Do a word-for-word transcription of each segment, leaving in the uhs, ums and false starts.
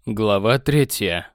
Глава третья.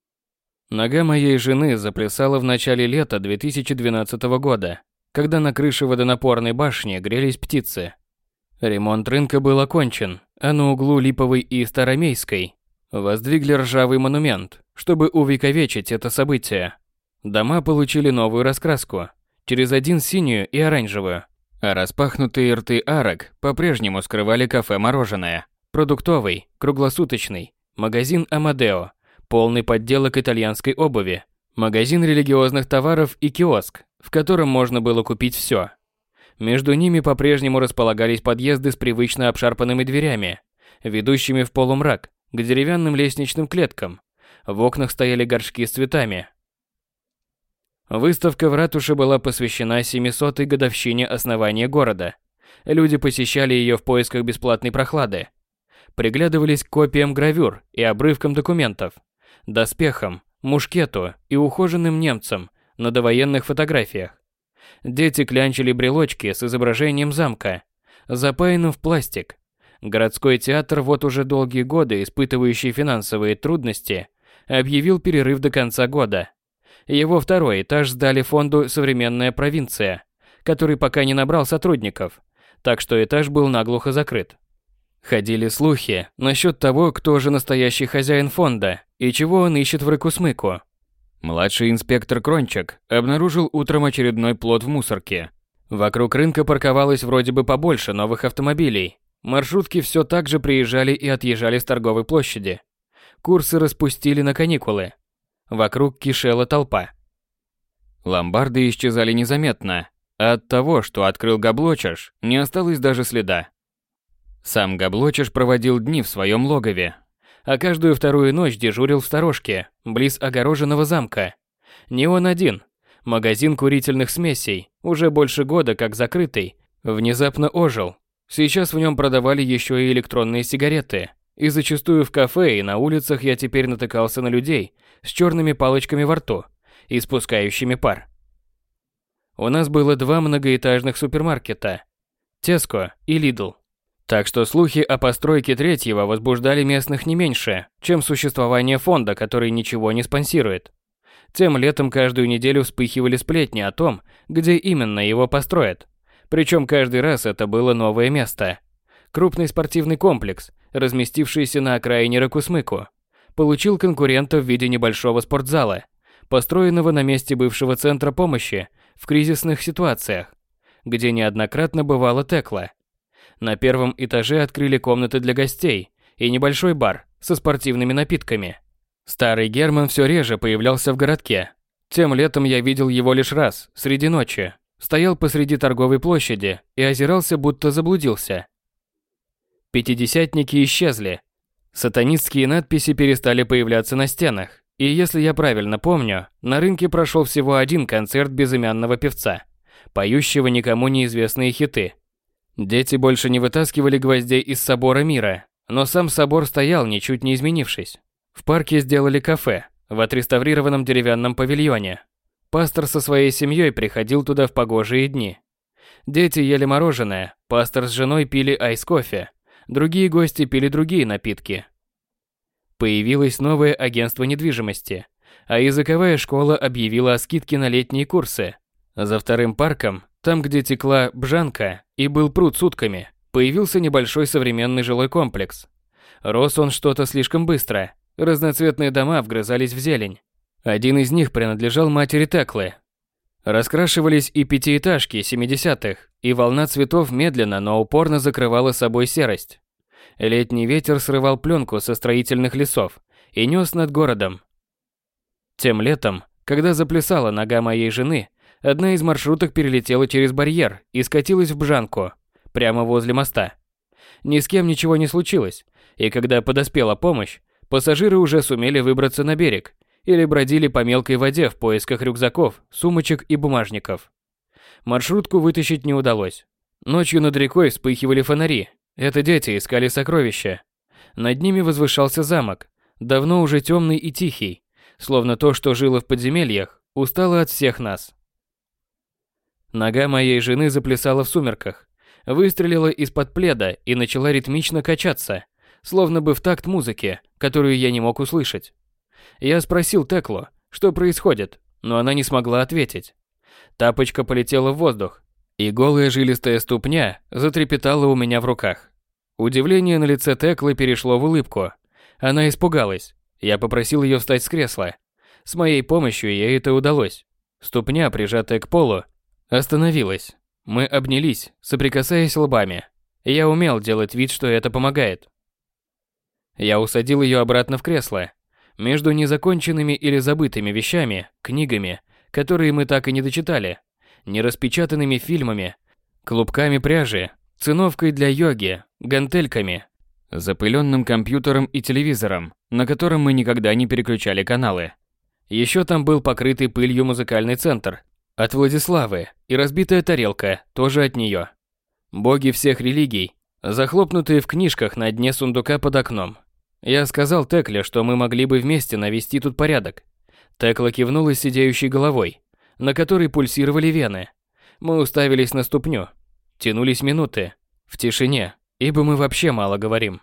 Нога моей жены заплясала в начале лета две тысячи двенадцатого года, когда на крыше водонапорной башни грелись птицы. Ремонт рынка был окончен, а на углу Липовой и Старомейской воздвигли ржавый монумент, чтобы увековечить это событие. Дома получили новую раскраску, через один синюю и оранжевую, а распахнутые рты арок по-прежнему скрывали кафе-мороженое, продуктовый, круглосуточный, магазин Амадео, полный подделок итальянской обуви, магазин религиозных товаров и киоск, в котором можно было купить все. Между ними по-прежнему располагались подъезды с привычно обшарпанными дверями, ведущими в полумрак, к деревянным лестничным клеткам. В окнах стояли горшки с цветами. Выставка в ратуше была посвящена семисотой годовщине основания города. Люди посещали ее в поисках бесплатной прохлады. Приглядывались к копиям гравюр и обрывкам документов, доспехам, мушкету и ухоженным немцам на довоенных фотографиях. Дети клянчили брелочки с изображением замка, запаянным в пластик. Городской театр, вот уже долгие годы испытывающий финансовые трудности, объявил перерыв до конца года. Его второй этаж сдали фонду «Современная провинция», который пока не набрал сотрудников, так что этаж был наглухо закрыт. Ходили слухи насчет того, кто же настоящий хозяин фонда и чего он ищет в рыку-смыку. Младший инспектор Крончак обнаружил утром очередной плот в мусорке. Вокруг рынка парковалось вроде бы побольше новых автомобилей. Маршрутки все так же приезжали и отъезжали с торговой площади. Курсы распустили на каникулы. Вокруг кишела толпа. Ломбарды исчезали незаметно, а от того, что открыл Габлочаш, не осталось даже следа. Сам Габлочаш проводил дни в своем логове, а каждую вторую ночь дежурил в сторожке, близ огороженного замка. Не он один. Магазин курительных смесей, уже больше года как закрытый, внезапно ожил. Сейчас в нем продавали еще и электронные сигареты, и зачастую в кафе и на улицах я теперь натыкался на людей с черными палочками во рту, испускающими пар. У нас было два многоэтажных супермаркета – Tesco и Lidl. Так что слухи о постройке третьего возбуждали местных не меньше, чем существование фонда, который ничего не спонсирует. Тем летом каждую неделю вспыхивали сплетни о том, где именно его построят. Причем каждый раз это было новое место. Крупный спортивный комплекс, разместившийся на окраине Ракусмыку, получил конкурента в виде небольшого спортзала, построенного на месте бывшего центра помощи в кризисных ситуациях, где неоднократно бывала Текла. На первом этаже открыли комнаты для гостей и небольшой бар со спортивными напитками. Старый Герман все реже появлялся в городке. Тем летом я видел его лишь раз, среди ночи. Стоял посреди торговой площади и озирался, будто заблудился. Пятидесятники исчезли. Сатанистские надписи перестали появляться на стенах. И если я правильно помню, на рынке прошел всего один концерт безымянного певца, поющего никому неизвестные хиты. Дети больше не вытаскивали гвоздей из собора мира, но сам собор стоял, ничуть не изменившись. В парке сделали кафе, в отреставрированном деревянном павильоне. Пастор со своей семьей приходил туда в погожие дни. Дети ели мороженое, пастор с женой пили айс-кофе, другие гости пили другие напитки. Появилось новое агентство недвижимости, а языковая школа объявила о скидке на летние курсы. За вторым парком, там, где текла Бжанка и был пруд с утками, появился небольшой современный жилой комплекс. Рос он что-то слишком быстро. Разноцветные дома вгрызались в зелень. Один из них принадлежал матери Теклы. Раскрашивались и пятиэтажки семидесятых, и волна цветов медленно, но упорно закрывала собой серость. Летний ветер срывал пленку со строительных лесов и нес над городом. Тем летом, когда заплясала нога моей жены, одна из маршруток перелетела через барьер и скатилась в Бжанку, прямо возле моста. Ни с кем ничего не случилось, и когда подоспела помощь, пассажиры уже сумели выбраться на берег или бродили по мелкой воде в поисках рюкзаков, сумочек и бумажников. Маршрутку вытащить не удалось. Ночью над рекой вспыхивали фонари. Это дети искали сокровища. Над ними возвышался замок, давно уже темный и тихий, словно то, что жило в подземельях, устало от всех нас. Нога моей жены заплясала в сумерках, выстрелила из-под пледа и начала ритмично качаться, словно бы в такт музыки, которую я не мог услышать. Я спросил Теклу, что происходит, но она не смогла ответить. Тапочка полетела в воздух, и голая жилистая ступня затрепетала у меня в руках. Удивление на лице Теклы перешло в улыбку. Она испугалась. Я попросил ее встать с кресла. С моей помощью ей это удалось. Ступня, прижатая к полу, остановилась. Мы обнялись, соприкасаясь лбами. Я умел делать вид, что это помогает. Я усадил ее обратно в кресло. Между незаконченными или забытыми вещами, книгами, которые мы так и не дочитали, нераспечатанными фильмами, клубками пряжи, циновкой для йоги, гантельками, запыленным компьютером и телевизором, на котором мы никогда не переключали каналы. Еще там был покрытый пылью музыкальный центр от Владиславы и разбитая тарелка тоже от нее. Боги всех религий, захлопнутые в книжках на дне сундука под окном. Я сказал Текле, что мы могли бы вместе навести тут порядок. Текла кивнула сидеющей головой, на которой пульсировали вены. Мы уставились на ступню. Тянулись минуты. В тишине, ибо мы вообще мало говорим.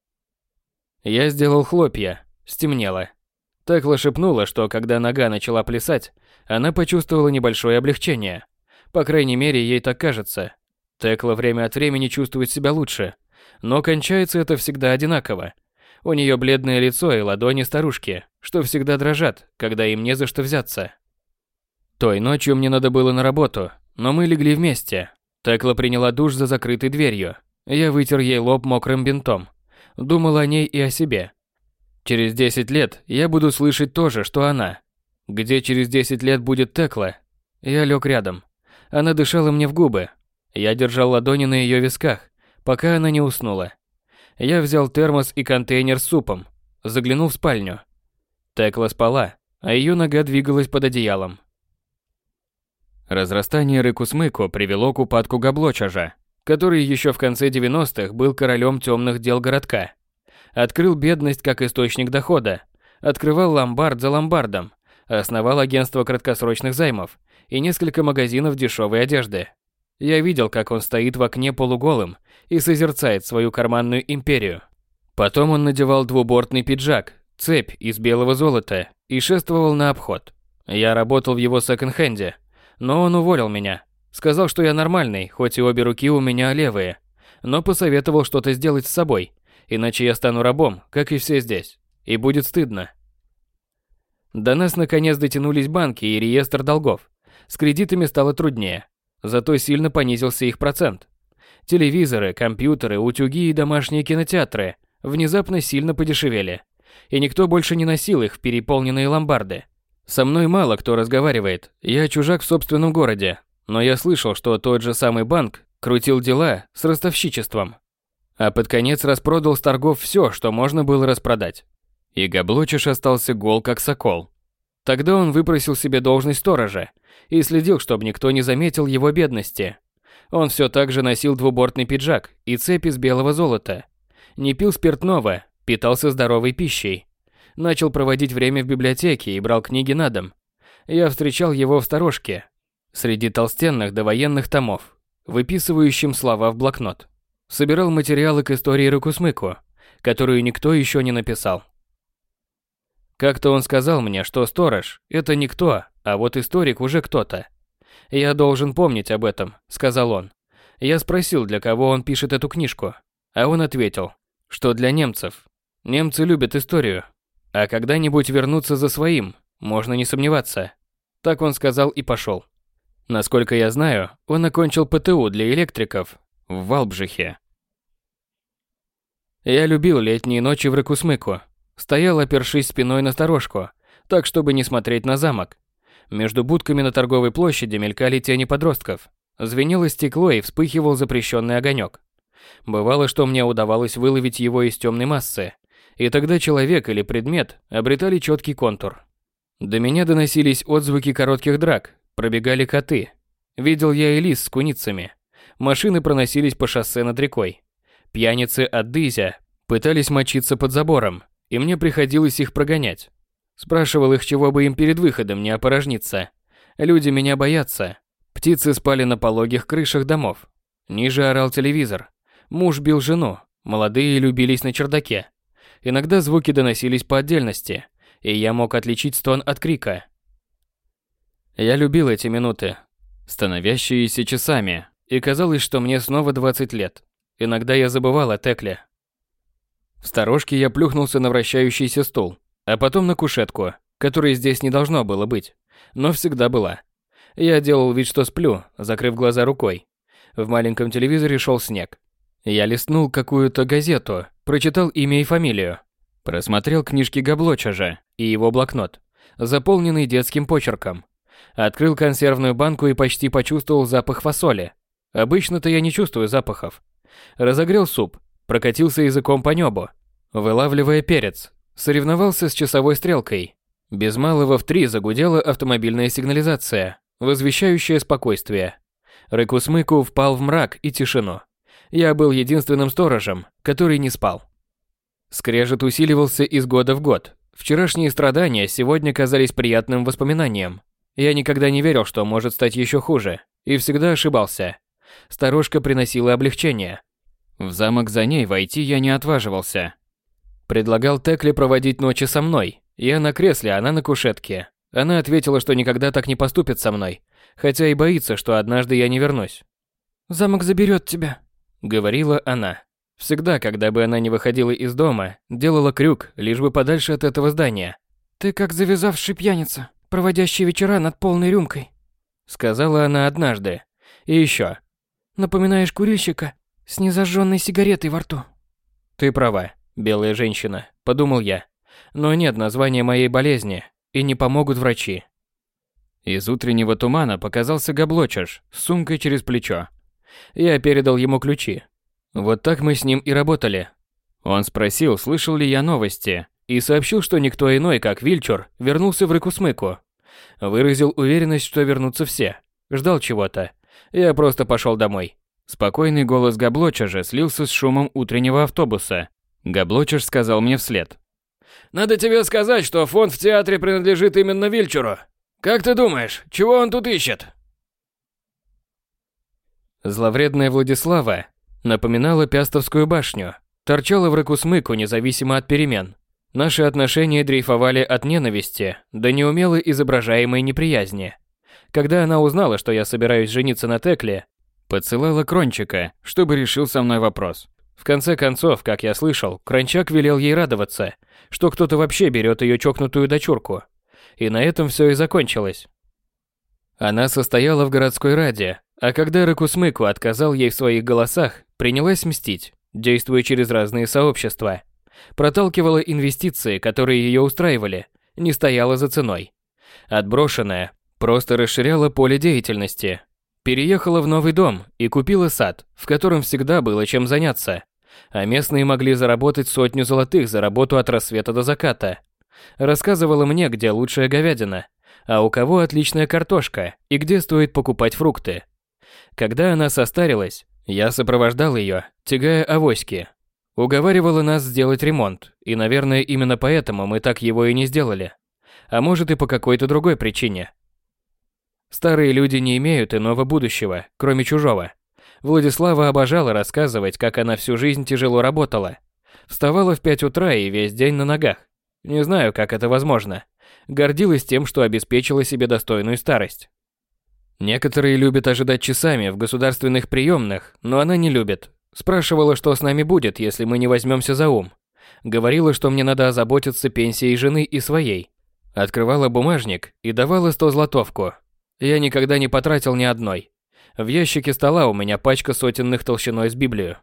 Я сделал хлопья. Стемнело. Текла шепнула, что когда нога начала плясать, она почувствовала небольшое облегчение. По крайней мере, ей так кажется. Текла время от времени чувствует себя лучше, но кончается это всегда одинаково. У нее бледное лицо и ладони старушки, что всегда дрожат, когда им не за что взяться. Той ночью мне надо было на работу, но мы легли вместе. Текла приняла душ за закрытой дверью. Я вытер ей лоб мокрым бинтом. Думал о ней и о себе. Через десять лет я буду слышать то же, что она. Где через десять лет будет Текла? Я лег рядом. Она дышала мне в губы. Я держал ладони на ее висках, пока она не уснула. Я взял термос и контейнер с супом. Заглянул в спальню. Текла спала, а ее нога двигалась под одеялом. Разрастание Рыкусмыку привело к упадку Габлочажа, который еще в конце девяностых был королем темных дел городка. Открыл бедность как источник дохода, открывал ломбард за ломбардом, основал агентство краткосрочных займов и несколько магазинов дешевой одежды. Я видел, как он стоит в окне полуголым и созерцает свою карманную империю. Потом он надевал двубортный пиджак, цепь из белого золота и шествовал на обход. Я работал в его секонд-хенде, но он уволил меня. Сказал, что я нормальный, хоть и обе руки у меня левые, но посоветовал что-то сделать с собой, иначе я стану рабом, как и все здесь, и будет стыдно. До нас наконец дотянулись банки и реестр долгов. С кредитами стало труднее, зато сильно понизился их процент. Телевизоры, компьютеры, утюги и домашние кинотеатры внезапно сильно подешевели, и никто больше не носил их в переполненные ломбарды. Со мной мало кто разговаривает, я чужак в собственном городе, но я слышал, что тот же самый банк крутил дела с ростовщичеством, а под конец распродал с торгов все, что можно было распродать. И Габлочиш остался гол как сокол. Тогда он выпросил себе должность сторожа и следил, чтобы никто не заметил его бедности. Он все так же носил двубортный пиджак и цепь из белого золота. Не пил спиртного, питался здоровой пищей. Начал проводить время в библиотеке и брал книги на дом. Я встречал его в сторожке, среди толстенных довоенных томов, выписывающим слова в блокнот. Собирал материалы к истории Рыкусмыку, которую никто еще не написал. Как-то он сказал мне, что сторож – это никто, а вот историк уже кто-то. «Я должен помнить об этом», – сказал он. Я спросил, для кого он пишет эту книжку, а он ответил, что для немцев. Немцы любят историю, а когда-нибудь вернуться за своим, можно не сомневаться. Так он сказал и пошел. Насколько я знаю, он окончил ПТУ для электриков в Валбжихе. Я любил летние ночи в Рыкусмыку. Стоял, опершись спиной на сторожку, так, чтобы не смотреть на замок. Между будками на торговой площади мелькали тени подростков. Звенело стекло и вспыхивал запрещенный огонек. Бывало, что мне удавалось выловить его из темной массы, и тогда человек или предмет обретали четкий контур. До меня доносились отзвуки коротких драк, пробегали коты. Видел я и лис с куницами. Машины проносились по шоссе над рекой. Пьяницы от Дызя пытались мочиться под забором, и мне приходилось их прогонять. Спрашивал их, чего бы им перед выходом не опорожниться. Люди меня боятся. Птицы спали на пологих крышах домов. Ниже орал телевизор. Муж бил жену. Молодые любились на чердаке. Иногда звуки доносились по отдельности, и я мог отличить стон от крика. Я любил эти минуты, становящиеся часами, и казалось, что мне снова двадцать лет. Иногда я забывал о Текле. В сторожке я плюхнулся на вращающийся стул, а потом на кушетку, которой здесь не должно было быть, но всегда была. Я делал вид, что сплю, закрыв глаза рукой. В маленьком телевизоре шел снег. Я листнул какую-то газету, прочитал имя и фамилию. Просмотрел книжки Габлочажа и его блокнот, заполненный детским почерком. Открыл консервную банку и почти почувствовал запах фасоли. Обычно-то я не чувствую запахов. Разогрел суп, прокатился языком по небу, вылавливая перец. Соревновался с часовой стрелкой. Без малого в три загудела автомобильная сигнализация, возвещающая спокойствие. Рыкусмыку впал в мрак и тишину. Я был единственным сторожем, который не спал. Скрежет усиливался из года в год. Вчерашние страдания сегодня казались приятным воспоминанием. Я никогда не верил, что может стать еще хуже, и всегда ошибался. Сторожка приносила облегчение. В замок за ней войти я не отваживался. Предлагал Текле проводить ночи со мной. Я на кресле, она на кушетке. Она ответила, что никогда так не поступит со мной, хотя и боится, что однажды я не вернусь. «Замок заберет тебя», — говорила она. Всегда, когда бы она не выходила из дома, делала крюк, лишь бы подальше от этого здания. «Ты как завязавший пьяница, проводящий вечера над полной рюмкой», — сказала она однажды. И еще. «Напоминаешь курильщика с незажженной сигаретой во рту». Ты права, белая женщина, подумал я. Но нет названия моей болезни, и не помогут врачи. Из утреннего тумана показался Габлочаж с сумкой через плечо. Я передал ему ключи. Вот так мы с ним и работали. Он спросил, слышал ли я новости, и сообщил, что никто иной, как Вильчур, вернулся в Рыкусмыку. Выразил уверенность, что вернутся все. Ждал чего-то. Я просто пошел домой. Спокойный голос Габлочажа слился с шумом утреннего автобуса. Габлочаж сказал мне вслед: «Надо тебе сказать, что фонд в театре принадлежит именно Вильчуру. Как ты думаешь, чего он тут ищет?» Зловредная Владислава напоминала Пястовскую башню, торчала в Рыкусмыку независимо от перемен. Наши отношения дрейфовали от ненависти до неумело изображаемой неприязни. Когда она узнала, что я собираюсь жениться на Текле, подсылала Крончика, чтобы решил со мной вопрос. В конце концов, как я слышал, Крончак велел ей радоваться, что кто-то вообще берет ее чокнутую дочурку. И на этом все и закончилось. Она состояла в городской раде, а когда Рыкусмыку отказал ей в своих голосах, принялась мстить, действуя через разные сообщества. Проталкивала инвестиции, которые ее устраивали, не стояла за ценой. Отброшенная, просто расширяла поле деятельности. Переехала в новый дом и купила сад, в котором всегда было чем заняться. А местные могли заработать сотню золотых за работу от рассвета до заката. Рассказывала мне, где лучшая говядина, а у кого отличная картошка и где стоит покупать фрукты. Когда она состарилась, я сопровождал ее, тягая авоськи. Уговаривала нас сделать ремонт, и, наверное, именно поэтому мы так его и не сделали. А может и по какой-то другой причине. Старые люди не имеют иного будущего, кроме чужого. Владислава обожала рассказывать, как она всю жизнь тяжело работала. Вставала в пять утра и весь день на ногах. Не знаю, как это возможно. Гордилась тем, что обеспечила себе достойную старость. Некоторые любят ожидать часами в государственных приемных, но она не любит. Спрашивала, что с нами будет, если мы не возьмемся за ум. Говорила, что мне надо озаботиться пенсией жены и своей. Открывала бумажник и давала сто злотовку. Я никогда не потратил ни одной. В ящике стола у меня пачка сотенных толщиной с Библию.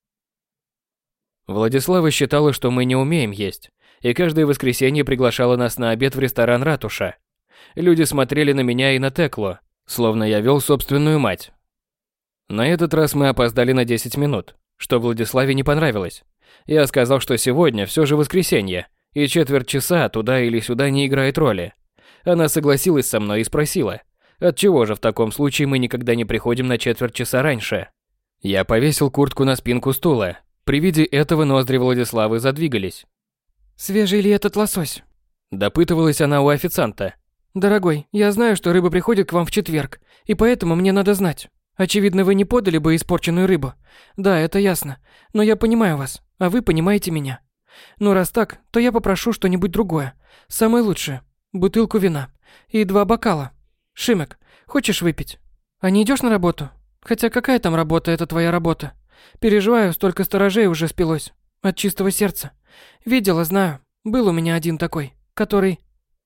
Владислава считала, что мы не умеем есть, и каждое воскресенье приглашала нас на обед в ресторан «Ратуша». Люди смотрели на меня и на Теклу, словно я вел собственную мать. На этот раз мы опоздали на десять минут, что Владиславе не понравилось. Я сказал, что сегодня все же воскресенье, и четверть часа туда или сюда не играет роли. Она согласилась со мной и спросила, отчего же в таком случае мы никогда не приходим на четверть часа раньше. Я повесил куртку на спинку стула. При виде этого ноздри Владиславы задвигались. «Свежий ли этот лосось?» Допытывалась она у официанта. «Дорогой, я знаю, что рыба приходит к вам в четверг, и поэтому мне надо знать». Очевидно, вы не подали бы испорченную рыбу. Да, это ясно. Но я понимаю вас, а вы понимаете меня. Ну, раз так, то я попрошу что-нибудь другое. Самое лучшее. Бутылку вина. И два бокала. Шимек, хочешь выпить? А не идешь на работу? Хотя какая там работа, это твоя работа. Переживаю, столько сторожей уже спилось. От чистого сердца. Видела, знаю. Был у меня один такой, который...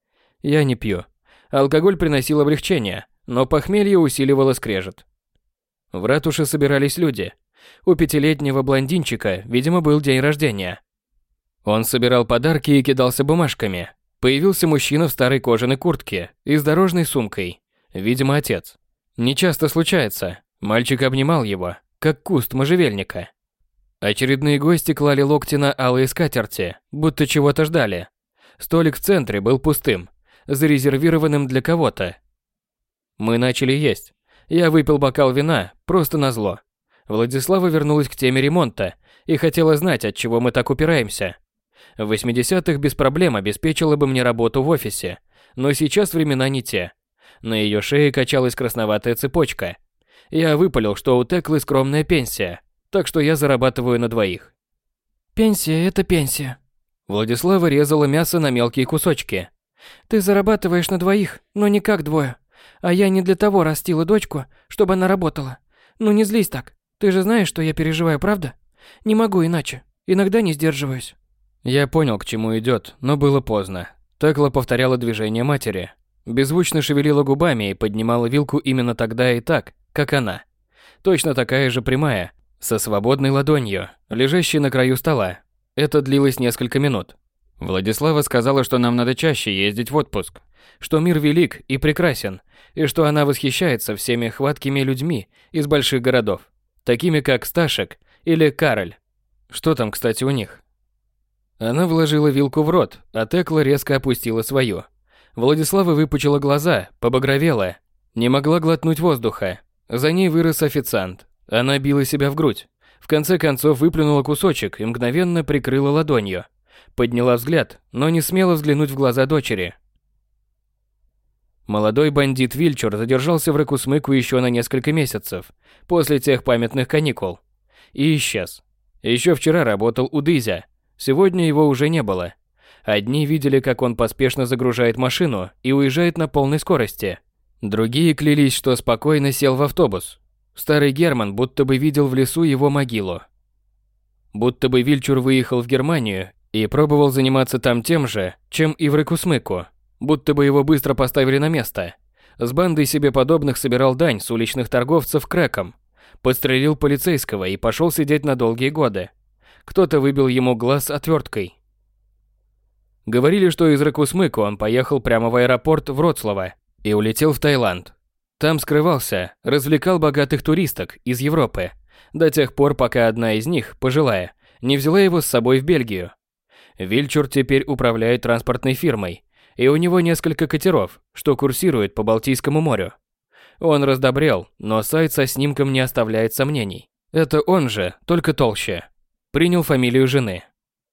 Я не пью. Алкоголь приносил облегчение, но похмелье усиливало скрежет. В ратуше собирались люди. У пятилетнего блондинчика, видимо, был день рождения. Он собирал подарки и кидался бумажками. Появился мужчина в старой кожаной куртке и с дорожной сумкой. Видимо, отец. Нечасто случается. Мальчик обнимал его, как куст можжевельника. Очередные гости клали локти на алые скатерти, будто чего-то ждали. Столик в центре был пустым, зарезервированным для кого-то. Мы начали есть. Я выпил бокал вина, просто назло. Владислава вернулась к теме ремонта и хотела знать, от чего мы так упираемся. В восьмидесятых без проблем обеспечила бы мне работу в офисе, но сейчас времена не те. На ее шее качалась красноватая цепочка. Я выпалил, что у Теклы скромная пенсия, так что я зарабатываю на двоих. Пенсия – это пенсия. Владислава резала мясо на мелкие кусочки. Ты зарабатываешь на двоих, но не как двое. А я не для того растила дочку, чтобы она работала. Ну не злись так. Ты же знаешь, что я переживаю, правда? Не могу иначе. Иногда не сдерживаюсь. Я понял, к чему идет, но было поздно. Текла повторяла движение матери. Беззвучно шевелила губами и поднимала вилку именно тогда и так, как она. Точно такая же прямая, со свободной ладонью, лежащей на краю стола. Это длилось несколько минут. Владислава сказала, что нам надо чаще ездить в отпуск, что мир велик и прекрасен, и что она восхищается всеми хваткими людьми из больших городов, такими как Сташек или Кароль. Что там, кстати, у них? Она вложила вилку в рот, а Текла резко опустила свою. Владислава выпучила глаза, побагровела, не могла глотнуть воздуха. За ней вырос официант. Она била себя в грудь. В конце концов выплюнула кусочек и мгновенно прикрыла ладонью. Подняла взгляд, но не смела взглянуть в глаза дочери. Молодой бандит Вильчур задержался в Ракусмыку еще на несколько месяцев, после тех памятных каникул. И исчез. Еще вчера работал у Дызя. Сегодня его уже не было. Одни видели, как он поспешно загружает машину и уезжает на полной скорости. Другие клялись, что спокойно сел в автобус. Старый Герман будто бы видел в лесу его могилу. Будто бы Вильчур выехал в Германию и пробовал заниматься там тем же, чем и в Ракусмыку. Будто бы его быстро поставили на место. С бандой себе подобных собирал дань с уличных торговцев крэком. Подстрелил полицейского и пошел сидеть на долгие годы. Кто-то выбил ему глаз отверткой. Говорили, что из Ракусмыку он поехал прямо в аэропорт Вроцлава и улетел в Таиланд. Там скрывался, развлекал богатых туристок из Европы, до тех пор, пока одна из них, пожилая, не взяла его с собой в Бельгию. Вильчур теперь управляет транспортной фирмой, и у него несколько катеров, что курсируют по Балтийскому морю. Он раздобрел, но сайт со снимком не оставляет сомнений. Это он же, только толще. Принял фамилию жены.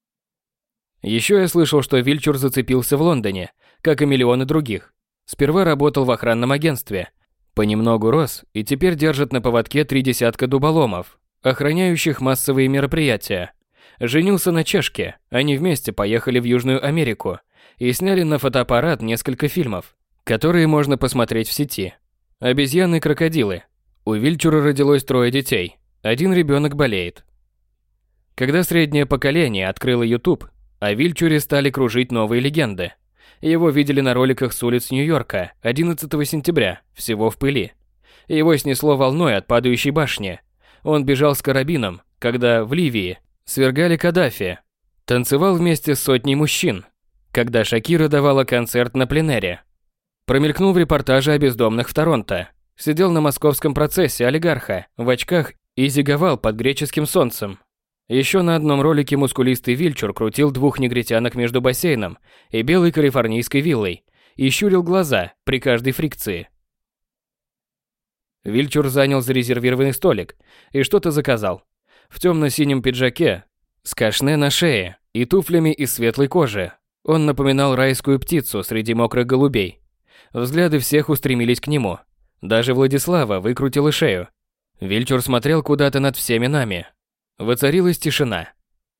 Еще я слышал, что Вильчур зацепился в Лондоне, как и миллионы других. Сперва работал в охранном агентстве, понемногу рос и теперь держит на поводке три десятка дуболомов, охраняющих массовые мероприятия. Женился на чешке, они вместе поехали в Южную Америку и сняли на фотоаппарат несколько фильмов, которые можно посмотреть в сети. Обезьяны-крокодилы. У Вильчура родилось трое детей, один ребенок болеет. Когда среднее поколение открыло YouTube, о Вильчуре стали кружить новые легенды. Его видели на роликах с улиц Нью-Йорка одиннадцатого сентября, всего в пыли. Его снесло волной от падающей башни. Он бежал с карабином, когда в Ливии свергали Каддафи. Танцевал вместе с сотней мужчин, когда Шакира давала концерт на пленэре. Промелькнул в репортаже о бездомных в Торонто. Сидел на московском процессе олигарха в очках и зиговал под греческим солнцем. Еще на одном ролике мускулистый Вильчур крутил двух негритянок между бассейном и белой калифорнийской виллой и щурил глаза при каждой фрикции. Вильчур занял зарезервированный столик и что-то заказал. В темно-синем пиджаке, с кашне на шее и туфлями из светлой кожи. Он напоминал райскую птицу среди мокрых голубей. Взгляды всех устремились к нему. Даже Владислава выкрутила шею. Вильчур смотрел куда-то над всеми нами. Воцарилась тишина.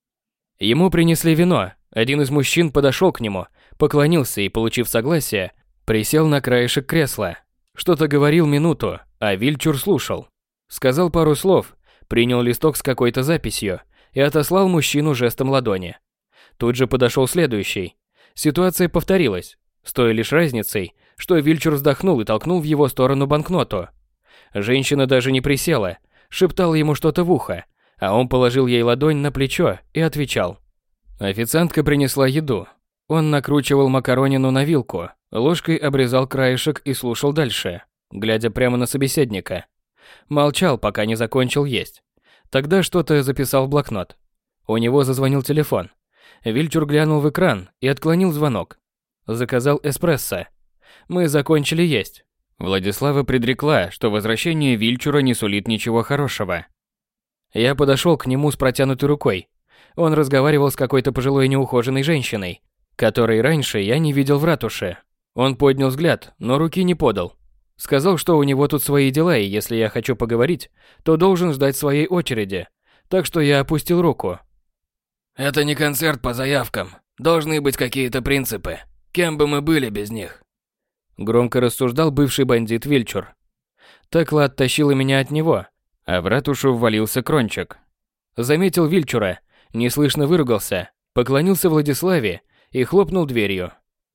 Ему принесли вино. Один из мужчин подошел к нему, поклонился и, получив согласие, присел на краешек кресла. Что-то говорил минуту, а Вильчур слушал. Сказал пару слов, принял листок с какой-то записью и отослал мужчину жестом ладони. Тут же подошел следующий. Ситуация повторилась, с той лишь разницей, что Вильчур вздохнул и толкнул в его сторону банкноту. Женщина даже не присела, шептала ему что-то в ухо, а он положил ей ладонь на плечо и отвечал. Официантка принесла еду. Он накручивал макаронину на вилку, ложкой обрезал краешек и слушал дальше, глядя прямо на собеседника. Молчал, пока не закончил есть. Тогда что-то записал в блокнот. У него зазвонил телефон. Вильчур глянул в экран и отклонил звонок. Заказал эспрессо. Мы закончили есть. Владислава предрекла, что возвращение Вильчура не сулит ничего хорошего. Я подошел к нему с протянутой рукой. Он разговаривал с какой-то пожилой неухоженной женщиной, которой раньше я не видел в ратуше. Он поднял взгляд, но руки не подал. Сказал, что у него тут свои дела, и если я хочу поговорить, то должен ждать своей очереди. Так что я опустил руку. «Это не концерт по заявкам. Должны быть какие-то принципы. Кем бы мы были без них?» Громко рассуждал бывший бандит Вильчур. Текла оттащила меня от него, а в ратушу ввалился Крончик. Заметил Вильчура, неслышно выругался, поклонился Владиславе и хлопнул дверью.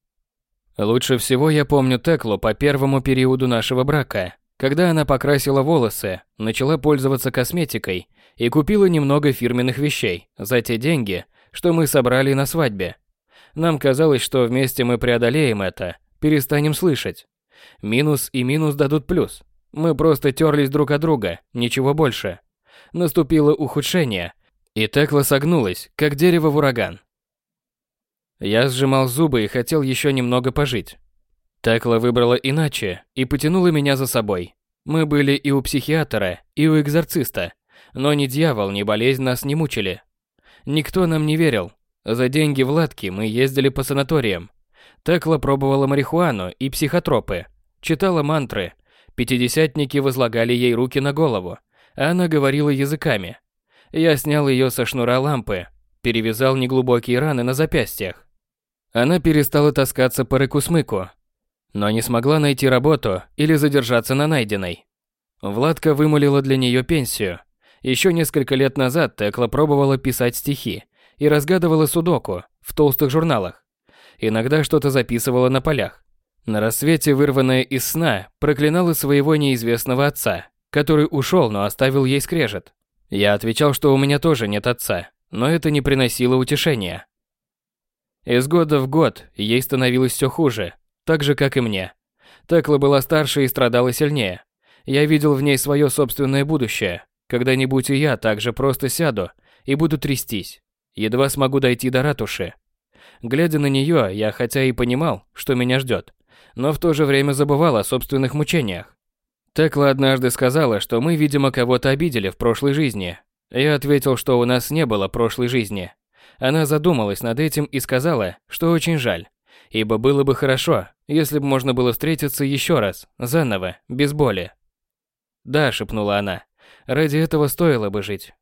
Лучше всего я помню Теклу по первому периоду нашего брака, когда она покрасила волосы, начала пользоваться косметикой и купила немного фирменных вещей за те деньги, что мы собрали на свадьбе. Нам казалось, что вместе мы преодолеем это, перестанем слышать. Минус и минус дадут плюс. Мы просто терлись друг от друга, ничего больше. Наступило ухудшение, и Текла согнулась, как дерево в ураган. Я сжимал зубы и хотел еще немного пожить. Текла выбрала иначе и потянула меня за собой. Мы были и у психиатра, и у экзорциста, но ни дьявол, ни болезнь нас не мучили. Никто нам не верил. За деньги Владки мы ездили по санаториям. Текла пробовала марихуану и психотропы, читала мантры. Пятидесятники возлагали ей руки на голову, а она говорила языками. Я снял ее со шнура лампы, перевязал неглубокие раны на запястьях. Она перестала таскаться по рыку-смыку, но не смогла найти работу или задержаться на найденной. Владка вымолила для нее пенсию. Еще несколько лет назад Текла пробовала писать стихи и разгадывала судоку в толстых журналах. Иногда что-то записывала на полях. На рассвете, вырванная из сна, проклинала своего неизвестного отца, который ушел, но оставил ей скрежет. Я отвечал, что у меня тоже нет отца, но это не приносило утешения. Из года в год ей становилось все хуже, так же, как и мне. Текла была старше и страдала сильнее. Я видел в ней свое собственное будущее. Когда-нибудь и я так же просто сяду и буду трястись. Едва смогу дойти до ратуши. Глядя на нее, я хотя и понимал, что меня ждет, но в то же время забывал о собственных мучениях. Текла однажды сказала, что мы, видимо, кого-то обидели в прошлой жизни. Я ответил, что у нас не было прошлой жизни. Она задумалась над этим и сказала, что очень жаль, ибо было бы хорошо, если бы можно было встретиться еще раз, заново, без боли. «Да», — шепнула она, — «ради этого стоило бы жить».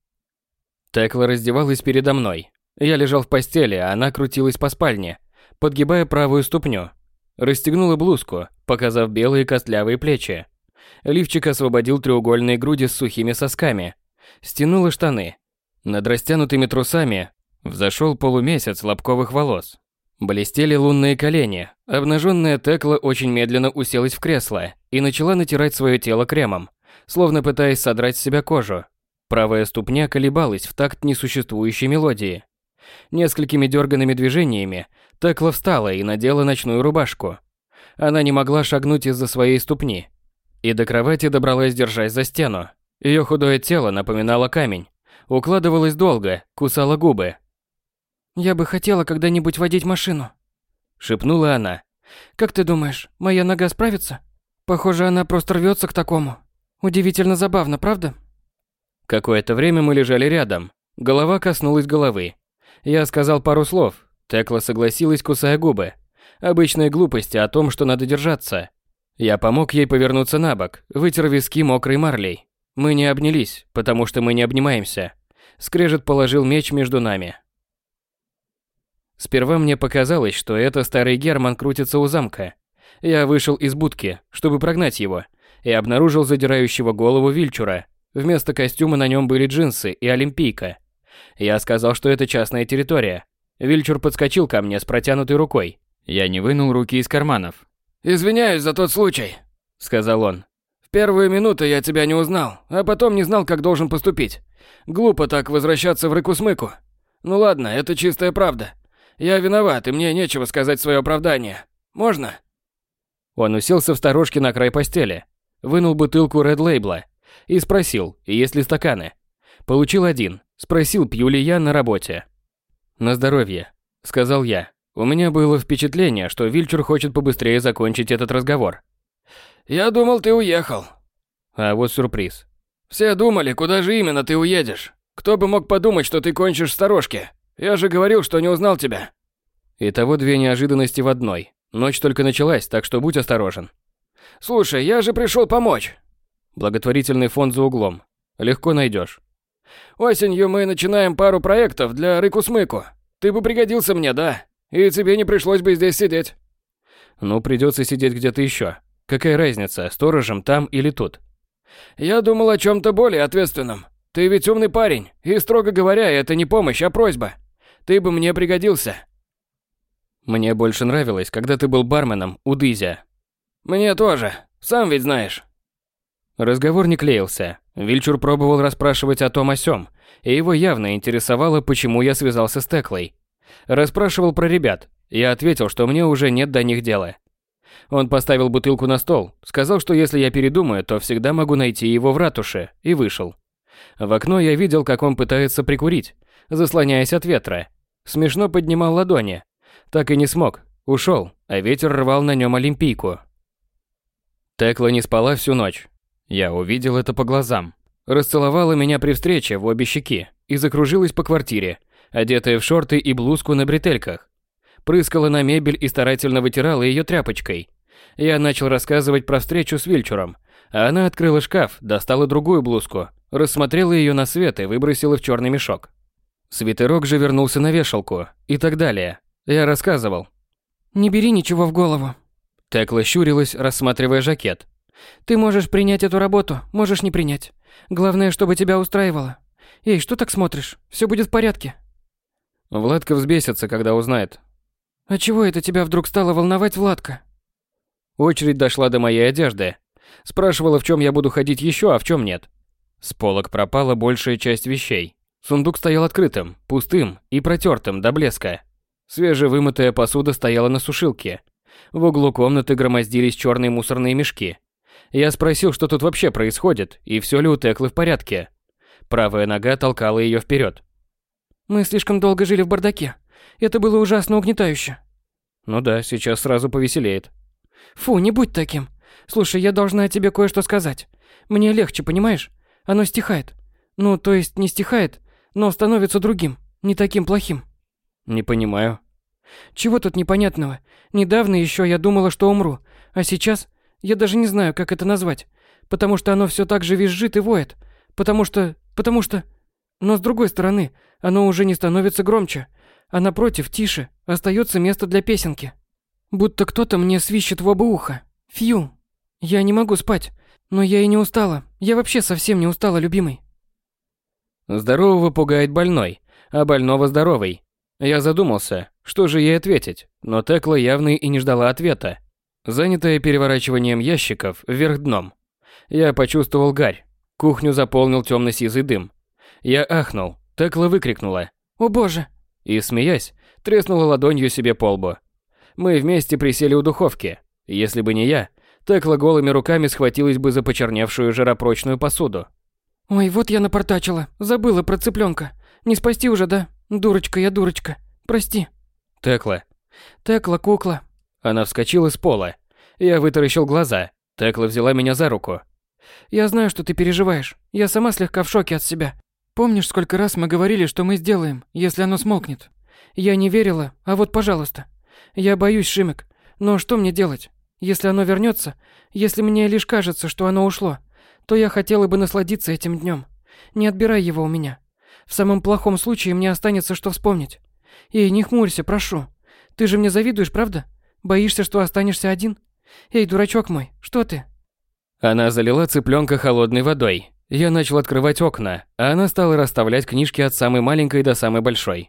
Текла раздевалась передо мной. Я лежал в постели, а она крутилась по спальне, подгибая правую ступню. Расстегнула блузку, показав белые костлявые плечи. Лифчик освободил треугольные груди с сухими сосками. Стянула штаны. Над растянутыми трусами взошел полумесяц лобковых волос. Блестели лунные колени. Обнаженная Текла очень медленно уселась в кресло и начала натирать свое тело кремом, словно пытаясь содрать с себя кожу. Правая ступня колебалась в такт несуществующей мелодии. Несколькими дерганными движениями Текла встала и надела ночную рубашку. Она не могла шагнуть из-за своей ступни. И до кровати добралась, держась за стену. Ее худое тело напоминало камень. Укладывалась долго, кусала губы. «Я бы хотела когда-нибудь водить машину», — шепнула она. «Как ты думаешь, моя нога справится? Похоже, она просто рвется к такому. Удивительно забавно, правда?» Какое-то время мы лежали рядом. Голова коснулась головы. Я сказал пару слов. Текла согласилась, кусая губы. Обычные глупости о том, что надо держаться. Я помог ей повернуться на бок, вытер виски мокрой марлей. Мы не обнялись, потому что мы не обнимаемся. Скрежет положил меч между нами. Сперва мне показалось, что это старый Герман крутится у замка. Я вышел из будки, чтобы прогнать его, и обнаружил задирающего голову Вильчура. Вместо костюма на нем были джинсы и олимпийка. Я сказал, что это частная территория. Вильчур подскочил ко мне с протянутой рукой. Я не вынул руки из карманов. «Извиняюсь за тот случай», — сказал он. «В первую минуту я тебя не узнал, а потом не знал, как должен поступить. Глупо так возвращаться в рыку-смыку. Ну ладно, это чистая правда. Я виноват, и мне нечего сказать в свое оправдание. Можно?» Он уселся в сторожке на край постели, вынул бутылку Ред Лейбла и спросил, есть ли стаканы. Получил один, спросил, пью ли я на работе. «На здоровье», — сказал я. У меня было впечатление, что Вильчур хочет побыстрее закончить этот разговор. «Я думал, ты уехал». А вот сюрприз. «Все думали, куда же именно ты уедешь. Кто бы мог подумать, что ты кончишь в сторожке. Я же говорил, что не узнал тебя». Итого две неожиданности в одной. Ночь только началась, так что будь осторожен. «Слушай, я же пришел помочь». Благотворительный фонд за углом. Легко найдешь. «Осенью мы начинаем пару проектов для Рыку-смыку. Ты бы пригодился мне, да? И тебе не пришлось бы здесь сидеть». «Ну, придется сидеть где-то еще. Какая разница, сторожем там или тут?» «Я думал о чем-то более ответственном. Ты ведь умный парень, и, строго говоря, это не помощь, а просьба. Ты бы мне пригодился». «Мне больше нравилось, когда ты был барменом у Дызя». «Мне тоже, сам ведь знаешь». Разговор не клеился. Вильчур пробовал расспрашивать о том о сём, и его явно интересовало, почему я связался с Теклой. Расспрашивал про ребят. Я ответил, что мне уже нет до них дела. Он поставил бутылку на стол, сказал, что если я передумаю, то всегда могу найти его в ратуше, и вышел. В окно я видел, как он пытается прикурить, заслоняясь от ветра. Смешно поднимал ладони. Так и не смог. Ушел, а ветер рвал на нем олимпийку. Текла не спала всю ночь. Я увидел это по глазам. Расцеловала меня при встрече в обе щеки и закружилась по квартире, одетая в шорты и блузку на бретельках. Прыскала на мебель и старательно вытирала ее тряпочкой. Я начал рассказывать про встречу с Вильчуром, а она открыла шкаф, достала другую блузку, рассмотрела ее на свет и выбросила в черный мешок. Свитерок же вернулся на вешалку и так далее. Я рассказывал. «Не бери ничего в голову». Текла щурилась, рассматривая жакет. «Ты можешь принять эту работу, можешь не принять. Главное, чтобы тебя устраивало. Эй, что так смотришь? Все будет в порядке». Владка взбесится, когда узнает. «А чего это тебя вдруг стало волновать, Владка?» Очередь дошла до моей одежды. Спрашивала, в чем я буду ходить еще, а в чем нет. С полок пропала большая часть вещей. Сундук стоял открытым, пустым и протертым до блеска. Свежевымытая посуда стояла на сушилке. В углу комнаты громоздились черные мусорные мешки. Я спросил, что тут вообще происходит, и все ли у Теклы в порядке. Правая нога толкала ее вперед. «Мы слишком долго жили в бардаке. Это было ужасно угнетающе». «Ну да, сейчас сразу повеселеет». «Фу, не будь таким. Слушай, я должна тебе кое-что сказать. Мне легче, понимаешь? Оно стихает. Ну, то есть не стихает, но становится другим, не таким плохим». «Не понимаю». «Чего тут непонятного? Недавно еще я думала, что умру, а сейчас я даже не знаю, как это назвать, потому что оно все так же визжит и воет, потому что... потому что... Но с другой стороны, оно уже не становится громче, а напротив, тише, остается место для песенки. Будто кто-то мне свищет в оба уха. Фью. Я не могу спать, но я и не устала. Я вообще совсем не устала, любимый». Здорового пугает больной, а больного здоровый. Я задумался, что же ей ответить, но Текла явно и не ждала ответа. Занятая переворачиванием ящиков вверх дном. Я почувствовал гарь. Кухню заполнил темно-сизый дым. Я ахнул. Текла выкрикнула: «О боже!» И, смеясь, треснула ладонью себе по лбу. Мы вместе присели у духовки. Если бы не я, Текла голыми руками схватилась бы за почерневшую жаропрочную посуду. «Ой, вот я напортачила. Забыла про цыпленка. Не спасти уже, да? Дурочка я, дурочка. Прости». «Текла». «Текла, кукла». Она вскочила с пола. Я вытаращил глаза. Текла взяла меня за руку. «Я знаю, что ты переживаешь. Я сама слегка в шоке от себя. Помнишь, сколько раз мы говорили, что мы сделаем, если оно смолкнет? Я не верила, а вот, пожалуйста. Я боюсь, Шимик. Но что мне делать? Если оно вернется, если мне лишь кажется, что оно ушло, то я хотела бы насладиться этим днем. Не отбирай его у меня. В самом плохом случае мне останется что вспомнить. Эй, не хмурься, прошу. Ты же мне завидуешь, правда? Боишься, что останешься один? Эй, дурачок мой, что ты?» Она залила цыпленка холодной водой. Я начал открывать окна, а она стала расставлять книжки от самой маленькой до самой большой.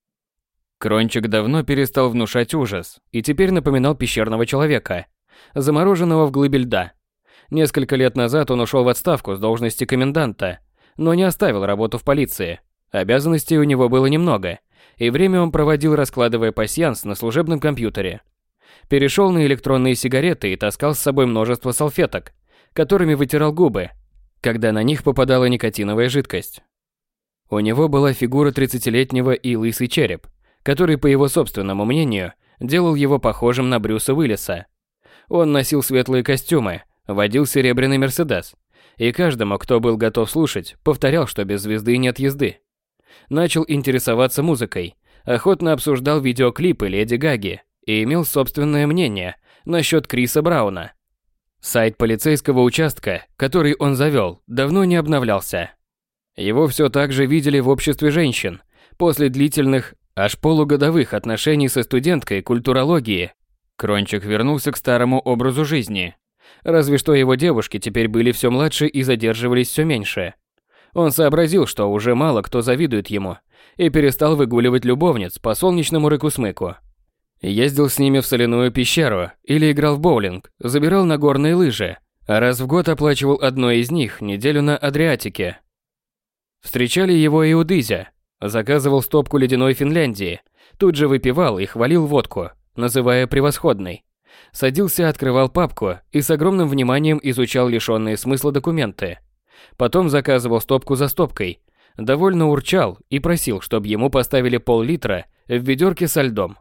Крончик давно перестал внушать ужас и теперь напоминал пещерного человека, замороженного в глыбе льда. Несколько лет назад он ушел в отставку с должности коменданта, но не оставил работу в полиции. Обязанностей у него было немного, и время он проводил, раскладывая пасьянс на служебном компьютере. Перешел на электронные сигареты и таскал с собой множество салфеток, которыми вытирал губы, когда на них попадала никотиновая жидкость. У него была фигура тридцатилетнего и лысый череп, который, по его собственному мнению, делал его похожим на Брюса Уиллиса. Он носил светлые костюмы, водил серебряный Мерседес, и каждому, кто был готов слушать, повторял, что без звезды нет езды. Начал интересоваться музыкой, охотно обсуждал видеоклипы Леди Гаги и имел собственное мнение насчет Криса Брауна. Сайт полицейского участка, который он завел, давно не обновлялся. Его все так же видели в обществе женщин. После длительных, аж полугодовых отношений со студенткой культурологии, Крончик вернулся к старому образу жизни. Разве что его девушки теперь были все младше и задерживались все меньше. Он сообразил, что уже мало кто завидует ему, и перестал выгуливать любовниц по солнечному рыку-смыку. Ездил с ними в соляную пещеру или играл в боулинг, забирал на горные лыжи, а раз в год оплачивал одной из них неделю на Адриатике. Встречали его и у Дызя. Заказывал стопку ледяной Финляндии, тут же выпивал и хвалил водку, называя превосходной. Садился, открывал папку и с огромным вниманием изучал лишенные смысла документы. Потом заказывал стопку за стопкой, довольно урчал и просил, чтобы ему поставили пол-литра в ведерке со льдом.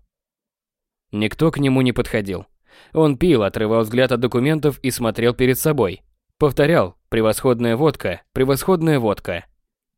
Никто к нему не подходил. Он пил, отрывал взгляд от документов и смотрел перед собой. Повторял: «Превосходная водка, превосходная водка».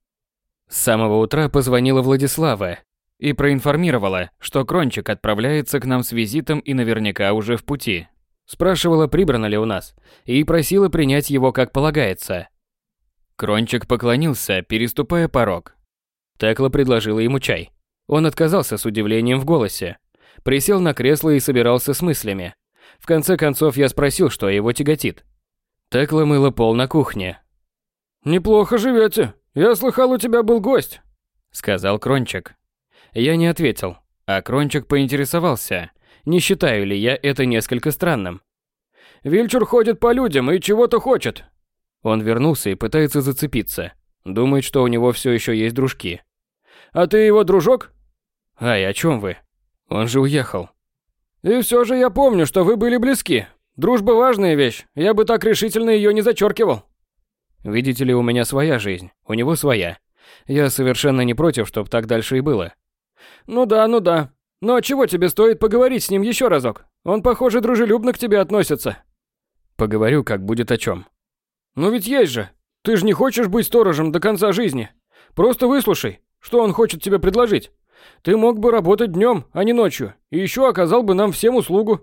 С самого утра позвонила Владислава и проинформировала, что Крончик отправляется к нам с визитом и наверняка уже в пути. Спрашивала, прибрано ли у нас, и просила принять его как полагается. Крончик поклонился, переступая порог. Текла предложила ему чай. Он отказался с удивлением в голосе. Присел на кресло и собирался с мыслями. В конце концов я спросил, что его тяготит. Текла мыла пол на кухне. «Неплохо живете. Я слыхал, у тебя был гость», — сказал Крончик. Я не ответил, а Крончик поинтересовался, не считаю ли я это несколько странным. «Вильчур ходит по людям и чего-то хочет». Он вернулся и пытается зацепиться. Думает, что у него все еще есть дружки. «А ты его дружок?» «Ай, о чем вы? Он же уехал». «И все же я помню, что вы были близки. Дружба важная вещь, я бы так решительно ее не зачеркивал». «Видите ли, у меня своя жизнь, у него своя. Я совершенно не против, чтобы так дальше и было». «Ну да, ну да. Но чего тебе стоит поговорить с ним еще разок? Он, похоже, дружелюбно к тебе относится». «Поговорю, как будет о чем». «Ну ведь есть же. Ты же не хочешь быть сторожем до конца жизни. Просто выслушай, что он хочет тебе предложить. Ты мог бы работать днем, а не ночью, и еще оказал бы нам всем услугу».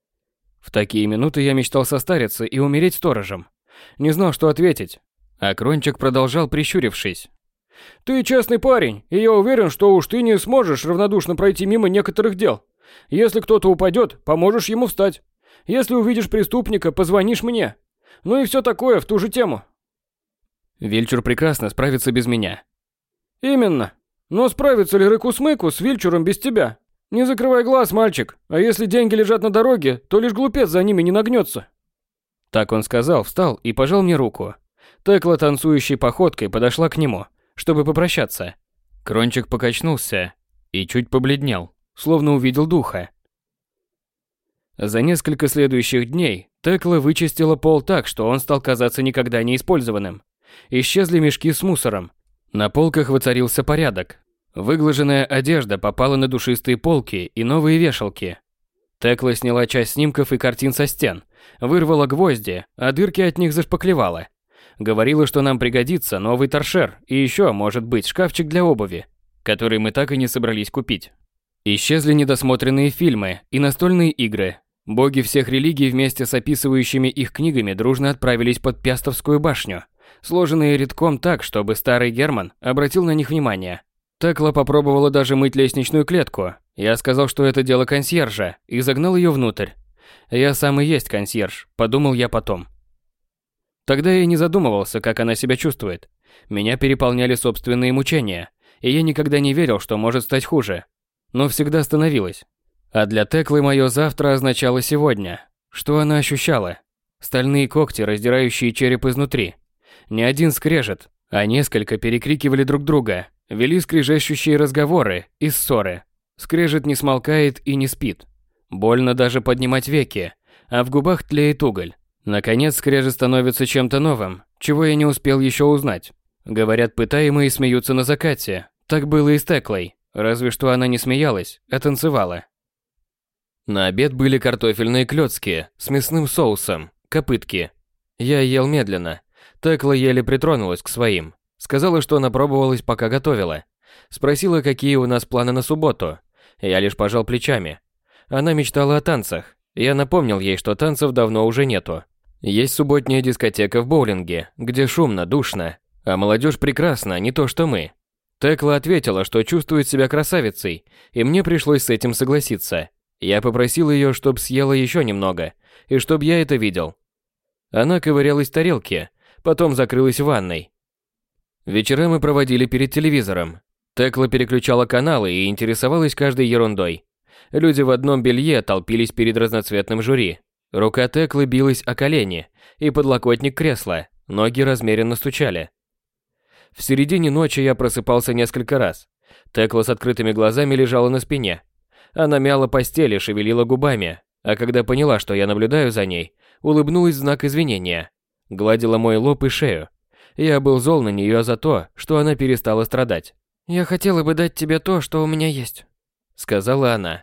В такие минуты я мечтал состариться и умереть сторожем. Не знал, что ответить. А Крончик продолжал, прищурившись. «Ты честный парень, и я уверен, что уж ты не сможешь равнодушно пройти мимо некоторых дел. Если кто-то упадет, поможешь ему встать. Если увидишь преступника, позвонишь мне. Ну и все такое в ту же тему». Вильчур прекрасно справится без меня. «Именно. Но справится ли Рыку-Смыку с Вильчуром без тебя? Не закрывай глаз, мальчик, а если деньги лежат на дороге, то лишь глупец за ними не нагнется». Так он сказал, встал и пожал мне руку. Текла танцующей походкой подошла к нему, чтобы попрощаться. Крончик покачнулся и чуть побледнел, словно увидел духа. За несколько следующих дней Текла вычистила пол так, что он стал казаться никогда не использованным. Исчезли мешки с мусором. На полках воцарился порядок. Выглаженная одежда попала на душистые полки и новые вешалки. Текла сняла часть снимков и картин со стен, вырвала гвозди, а дырки от них зашпаклевала. Говорила, что нам пригодится новый торшер и еще, может быть, шкафчик для обуви, который мы так и не собрались купить. Исчезли недосмотренные фильмы и настольные игры. Боги всех религий вместе с описывающими их книгами дружно отправились под Пястовскую башню, сложенные рядком так, чтобы старый Герман обратил на них внимание. Текла попробовала даже мыть лестничную клетку. Я сказал, что это дело консьержа, и загнал ее внутрь. Я сам и есть консьерж, подумал я потом. Тогда я не задумывался, как она себя чувствует. Меня переполняли собственные мучения, и я никогда не верил, что может стать хуже. Но всегда становилось. А для Теклы мое завтра означало сегодня. Что она ощущала? Стальные когти, раздирающие череп изнутри. Не один скрежет, а несколько перекрикивали друг друга, вели скрежещущие разговоры и ссоры. Скрежет не смолкает и не спит. Больно даже поднимать веки, а в губах тлеет уголь. Наконец скрежет становится чем-то новым, чего я не успел еще узнать. Говорят, пытаемые смеются на закате. Так было и с Теклой, разве что она не смеялась, а танцевала. На обед были картофельные клёцки с мясным соусом, копытки. Я ел медленно. Текла еле притронулась к своим. Сказала, что она пробовалась, пока готовила. Спросила, какие у нас планы на субботу. Я лишь пожал плечами. Она мечтала о танцах. Я напомнил ей, что танцев давно уже нету. Есть субботняя дискотека в боулинге, где шумно, душно. А молодежь прекрасна, не то что мы. Текла ответила, что чувствует себя красавицей, и мне пришлось с этим согласиться. Я попросил ее, чтоб съела еще немного, и чтоб я это видел. Она ковырялась в тарелке, потом закрылась в ванной. Вечера мы проводили перед телевизором. Текла переключала каналы и интересовалась каждой ерундой. Люди в одном белье толпились перед разноцветным жюри. Рука Теклы билась о колени и подлокотник кресла, ноги размеренно стучали. В середине ночи я просыпался несколько раз. Текла с открытыми глазами лежала на спине. Она мяла постель и шевелила губами, а когда поняла, что я наблюдаю за ней, улыбнулась в знак извинения. Гладила мой лоб и шею. Я был зол на нее за то, что она перестала страдать. «Я хотела бы дать тебе то, что у меня есть», — сказала она.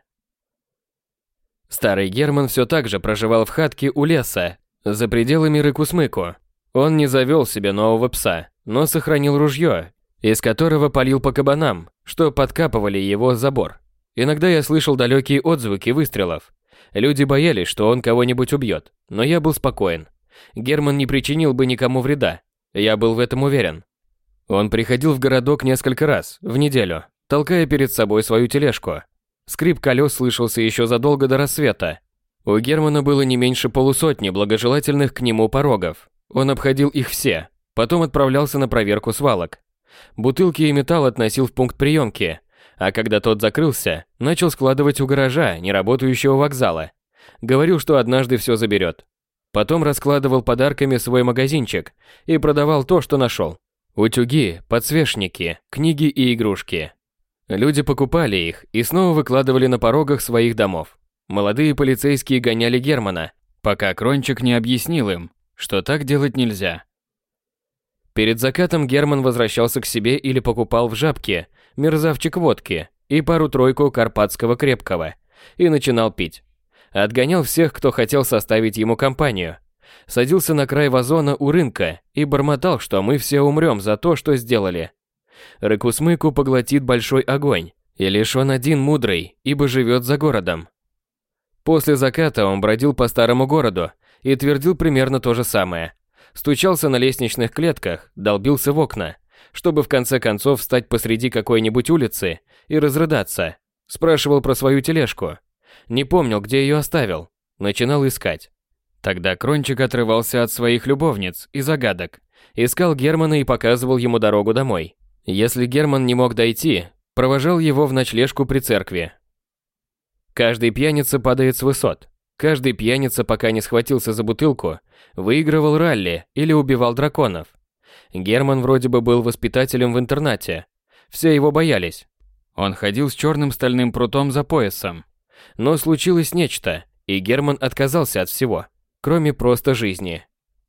Старый Герман все так же проживал в хатке у леса, за пределами Рыкусмыку. Он не завел себе нового пса, но сохранил ружье, из которого палил по кабанам, что подкапывали его забор. Иногда я слышал далекие отзвуки выстрелов. Люди боялись, что он кого-нибудь убьет, но я был спокоен. Герман не причинил бы никому вреда, я был в этом уверен. Он приходил в городок несколько раз в неделю, толкая перед собой свою тележку. Скрип колес слышался еще задолго до рассвета. У Германа было не меньше полусотни благожелательных к нему порогов. Он обходил их все, потом отправлялся на проверку свалок. Бутылки и металл относил в пункт приемки, а когда тот закрылся, начал складывать у гаража неработающего вокзала. Говорил, что однажды все заберет. Потом раскладывал подарками свой магазинчик и продавал то, что нашел. Утюги, подсвечники, книги и игрушки. Люди покупали их и снова выкладывали на порогах своих домов. Молодые полицейские гоняли Германа, пока Крончик не объяснил им, что так делать нельзя. Перед закатом Герман возвращался к себе или покупал в Жабке мерзавчик водки и пару-тройку карпатского крепкого и начинал пить. Отгонял всех, кто хотел составить ему компанию. Садился на край вазона у рынка и бормотал, что мы все умрем за то, что сделали. Рыкусмыку поглотит большой огонь, и лишь он один мудрый, ибо живет за городом. После заката он бродил по старому городу и твердил примерно то же самое. Стучался на лестничных клетках, долбился в окна, чтобы в конце концов встать посреди какой-нибудь улицы и разрыдаться. Спрашивал про свою тележку. Не помнил, где ее оставил. Начинал искать. Тогда Крончик отрывался от своих любовниц и загадок. Искал Германа и показывал ему дорогу домой. Если Герман не мог дойти, провожал его в ночлежку при церкви. Каждый пьяница падает с высот. Каждый пьяница, пока не схватился за бутылку, выигрывал ралли или убивал драконов. Герман вроде бы был воспитателем в интернате. Все его боялись. Он ходил с черным стальным прутом за поясом. Но случилось нечто, и Герман отказался от всего, кроме просто жизни.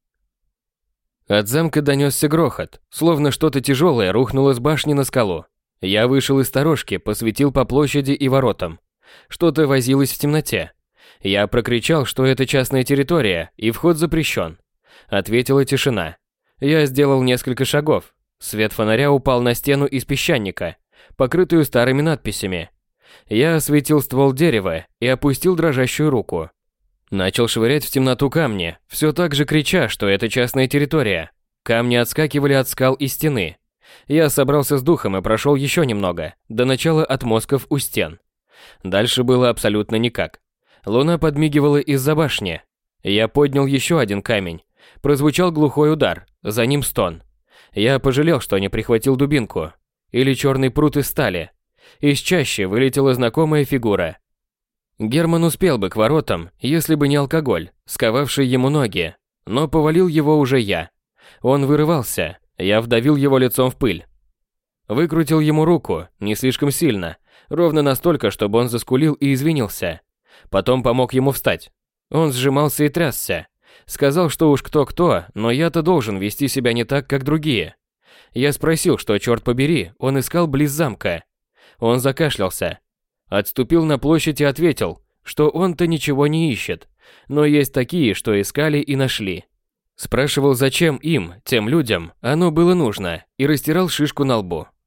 От замка донесся грохот, словно что-то тяжелое рухнуло с башни на скалу. Я вышел из сторожки, посветил по площади и воротам. Что-то возилось в темноте. Я прокричал, что это частная территория и вход запрещен. Ответила тишина. Я сделал несколько шагов. Свет фонаря упал на стену из песчаника, покрытую старыми надписями. Я осветил ствол дерева и опустил дрожащую руку. Начал швырять в темноту камни, все так же крича, что это частная территория. Камни отскакивали от скал и стены. Я собрался с духом и прошел еще немного, до начала отмостков у стен. Дальше было абсолютно никак. Луна подмигивала из-за башни. Я поднял еще один камень. Прозвучал глухой удар, за ним стон. Я пожалел, что не прихватил дубинку. Или черный прут из стали. Из чащи вылетела знакомая фигура. Герман успел бы к воротам, если бы не алкоголь, сковавший ему ноги. Но повалил его уже я. Он вырывался, я вдавил его лицом в пыль. Выкрутил ему руку, не слишком сильно, ровно настолько, чтобы он заскулил и извинился. Потом помог ему встать. Он сжимался и трясся. Сказал, что уж кто-кто, но я-то должен вести себя не так, как другие. Я спросил, что, черт побери, он искал близ замка. Он закашлялся. Отступил на площадь и ответил, что он-то ничего не ищет, но есть такие, что искали и нашли. Спрашивал, зачем им, тем людям, оно было нужно, и растирал шишку на лбу.